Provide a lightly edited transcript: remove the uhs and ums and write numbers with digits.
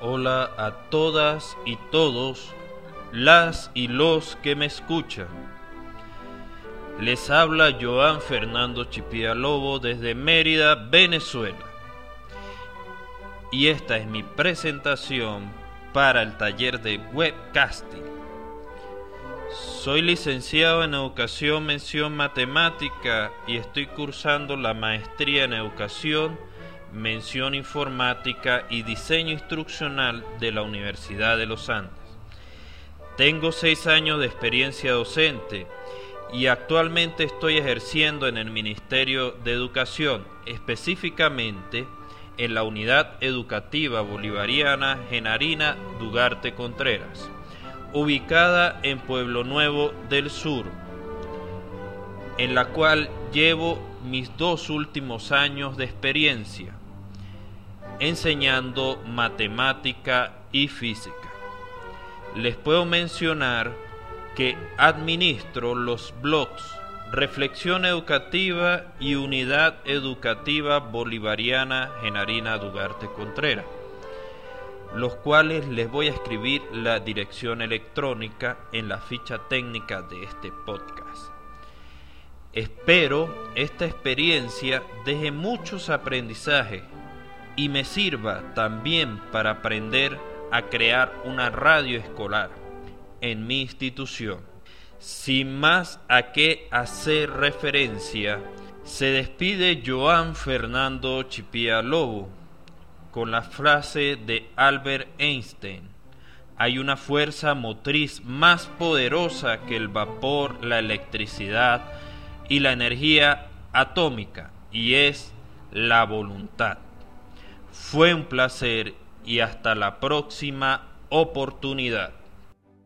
Hola a todas y todos, las y los que me escuchan. Les habla Joan Fernando Chipía Lobo desde Mérida, Venezuela. Y esta es mi presentación para el taller de webcasting. Soy licenciado en Educación Mención Matemática y estoy cursando la maestría en Educación, Mención Informática y Diseño Instruccional de la Universidad de los Andes. Tengo 6 años de experiencia docente y actualmente estoy ejerciendo en el Ministerio de Educación, específicamente en la Unidad Educativa Bolivariana Genarina Dugarte Contreras, ubicada en Pueblo Nuevo del Sur, en la cual llevo mis 2 últimos años de experiencia enseñando matemática y física. Les puedo mencionar que administro los blogs Reflexión Educativa y Unidad Educativa Bolivariana Genarina Dugarte Contreras, los cuales les voy a escribir la dirección electrónica en la ficha técnica de este podcast. Espero esta experiencia deje muchos aprendizajes y me sirva también para aprender a crear una radio escolar en mi institución. Sin más a qué hacer referencia, se despide Joan Fernando Chipía Lobo con la frase de Albert Einstein: hay una fuerza motriz más poderosa que el vapor, la electricidad y la energía atómica, y es la voluntad. Fue un placer y hasta la próxima oportunidad.